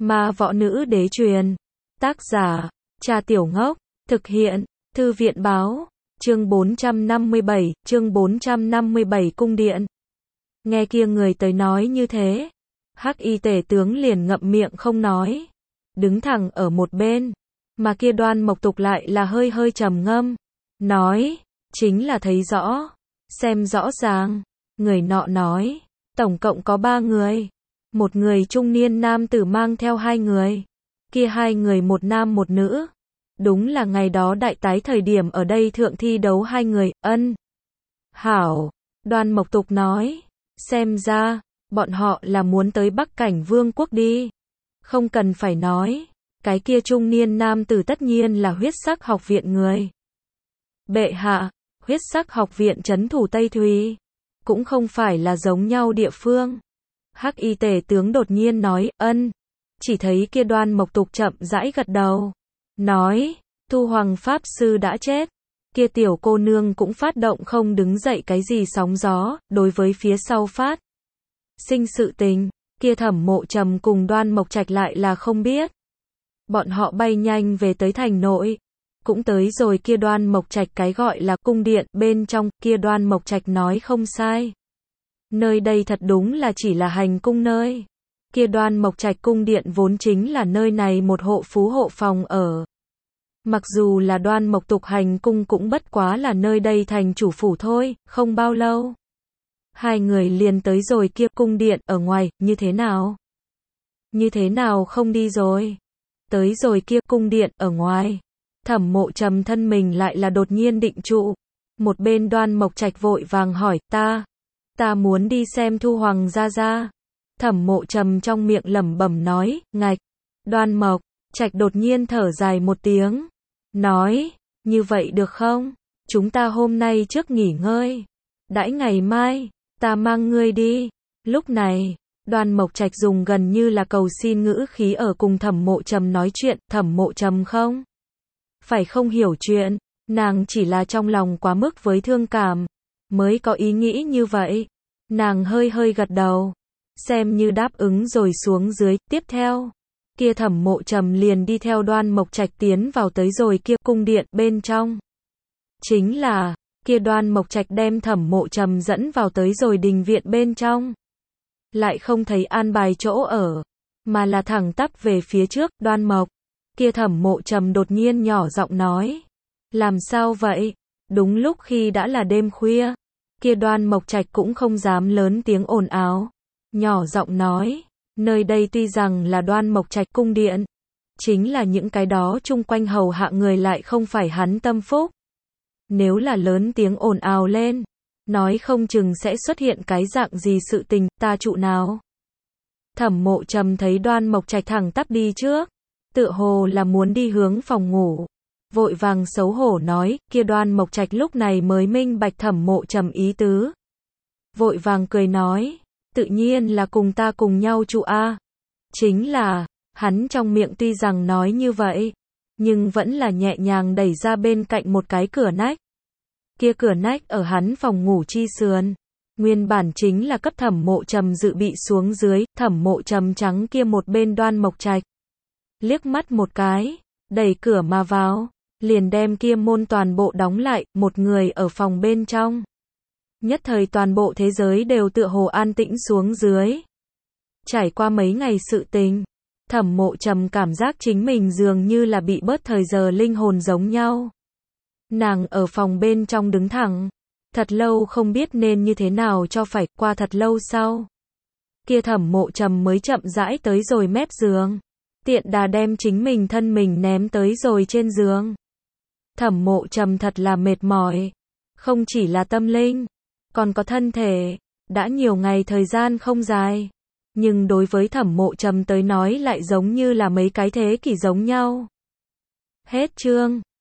Ma võ nữ đế truyền. Tác giả, Trà Tiểu Ngốc. Thực hiện, Thư viện báo. Chương 457 cung điện. Nghe kia người tới nói như thế. Hắc y tể tướng liền ngậm miệng không nói. Đứng thẳng ở một bên. Mà kia Đoan Mộc Tục lại là hơi hơi trầm ngâm. Nói, chính là thấy rõ. Xem rõ ràng. Người nọ nói, tổng cộng có 3 người. Một người trung niên nam tử mang theo 2 người. Kia 2 người một nam một nữ. Đúng là ngày đó đại tái thời điểm ở đây thượng thi đấu 2 người, ân. Hảo, Đoan Mộc Tục nói, xem ra, bọn họ là muốn tới Bắc Cảnh Vương quốc đi. Không cần phải nói, cái kia trung niên nam tử tất nhiên là huyết sắc học viện người. Bệ hạ, huyết sắc học viện trấn thủ Tây Thùy, cũng không phải là giống nhau địa phương. Hắc y tể tướng đột nhiên nói, ân. Chỉ thấy kia Đoan Mộc Tục chậm rãi gật đầu. Nói, Thu Hoàng Pháp Sư đã chết. Kia tiểu cô nương cũng phát động không đứng dậy cái gì sóng gió, đối với phía sau phát sinh sự tình, kia Thẩm Mộ Trầm cùng Đoan Mộc Trạch lại là không biết. Bọn họ bay nhanh về tới thành nội, cũng tới rồi kia Đoan Mộc Trạch cái gọi là cung điện bên trong, kia Đoan Mộc Trạch nói không sai. Nơi đây thật đúng là chỉ là hành cung nơi. Kia Đoan Mộc Trạch cung điện vốn chính là nơi này một hộ phú hộ phòng ở. Mặc dù là Đoan Mộc Tục hành cung cũng bất quá là nơi đây thành chủ phủ thôi, không bao lâu. 2 người liền tới rồi kia cung điện ở ngoài, như thế nào? Như thế nào không đi rồi? Tới rồi kia cung điện ở ngoài. Thẩm Mộ Trầm thân mình lại là đột nhiên định trụ. Một bên Đoan Mộc Trạch vội vàng hỏi, ta muốn đi xem Thu Hoàng gia gia. Thẩm Mộ Trầm trong miệng lẩm bẩm nói, ngạch. Đoan Mộc Trạch đột nhiên thở dài một tiếng. Nói, như vậy được không? Chúng ta hôm nay trước nghỉ ngơi. Đãi ngày mai, ta mang ngươi đi. Lúc này, Đoan Mộc Trạch dùng gần như là cầu xin ngữ khí ở cùng Thẩm Mộ Trầm nói chuyện. Thẩm Mộ Trầm không phải không hiểu chuyện, nàng chỉ là trong lòng quá mức với thương cảm, mới có ý nghĩ như vậy. Nàng hơi hơi gật đầu, xem như đáp ứng rồi xuống dưới. Tiếp theo, kia Thẩm Mộ Trầm liền đi theo Đoan Mộc Trạch tiến vào tới rồi kia cung điện bên trong. Chính là, kia Đoan Mộc Trạch đem Thẩm Mộ Trầm dẫn vào tới rồi đình viện bên trong. Lại không thấy an bài chỗ ở, mà là thẳng tắp về phía trước. Đoan Mộc, kia Thẩm Mộ Trầm đột nhiên nhỏ giọng nói. Làm sao vậy? Đúng lúc khi đã là đêm khuya, kia Đoan Mộc Trạch cũng không dám lớn tiếng ồn ào. Nhỏ giọng nói, nơi đây tuy rằng là Đoan Mộc Trạch cung điện, chính là những cái đó chung quanh hầu hạ người lại không phải hắn tâm phúc. Nếu là lớn tiếng ồn ào lên, nói không chừng sẽ xuất hiện cái dạng gì sự tình, ta trụ nào. Thẩm Mộ Trầm thấy Đoan Mộc Trạch thẳng tắp đi trước, tựa hồ là muốn đi hướng phòng ngủ. Vội vàng xấu hổ nói, kia Đoan Mộc Trạch lúc này mới minh bạch Thẩm Mộ Trầm ý tứ. Vội vàng cười nói, tự nhiên là cùng ta cùng nhau trụ a. Chính là, hắn trong miệng tuy rằng nói như vậy, nhưng vẫn là nhẹ nhàng đẩy ra bên cạnh một cái cửa nách. Kia cửa nách ở hắn phòng ngủ chi sườn, nguyên bản chính là cấp Thẩm Mộ Trầm dự bị xuống dưới. Thẩm Mộ Trầm trắng kia một bên Đoan Mộc Trạch, liếc mắt một cái, đẩy cửa mà vào, liền đem kia môn toàn bộ đóng lại. Một người ở phòng bên trong, nhất thời toàn bộ thế giới đều tựa hồ an tĩnh xuống dưới. Trải qua mấy ngày sự tình, Thẩm Mộ Trầm cảm giác chính mình dường như là bị bớt thời giờ linh hồn giống nhau. Nàng ở phòng bên trong đứng thẳng, thật lâu không biết nên như thế nào cho phải. Qua thật lâu sau, kia Thẩm Mộ Trầm mới chậm rãi tới rồi mép giường, tiện đà đem chính mình thân mình ném tới rồi trên giường. Thẩm Mộ Trầm thật là mệt mỏi, không chỉ là tâm linh, còn có thân thể. Đã nhiều ngày thời gian không dài, nhưng đối với Thẩm Mộ Trầm tới nói lại giống như là mấy cái thế kỷ giống nhau. Hết chương.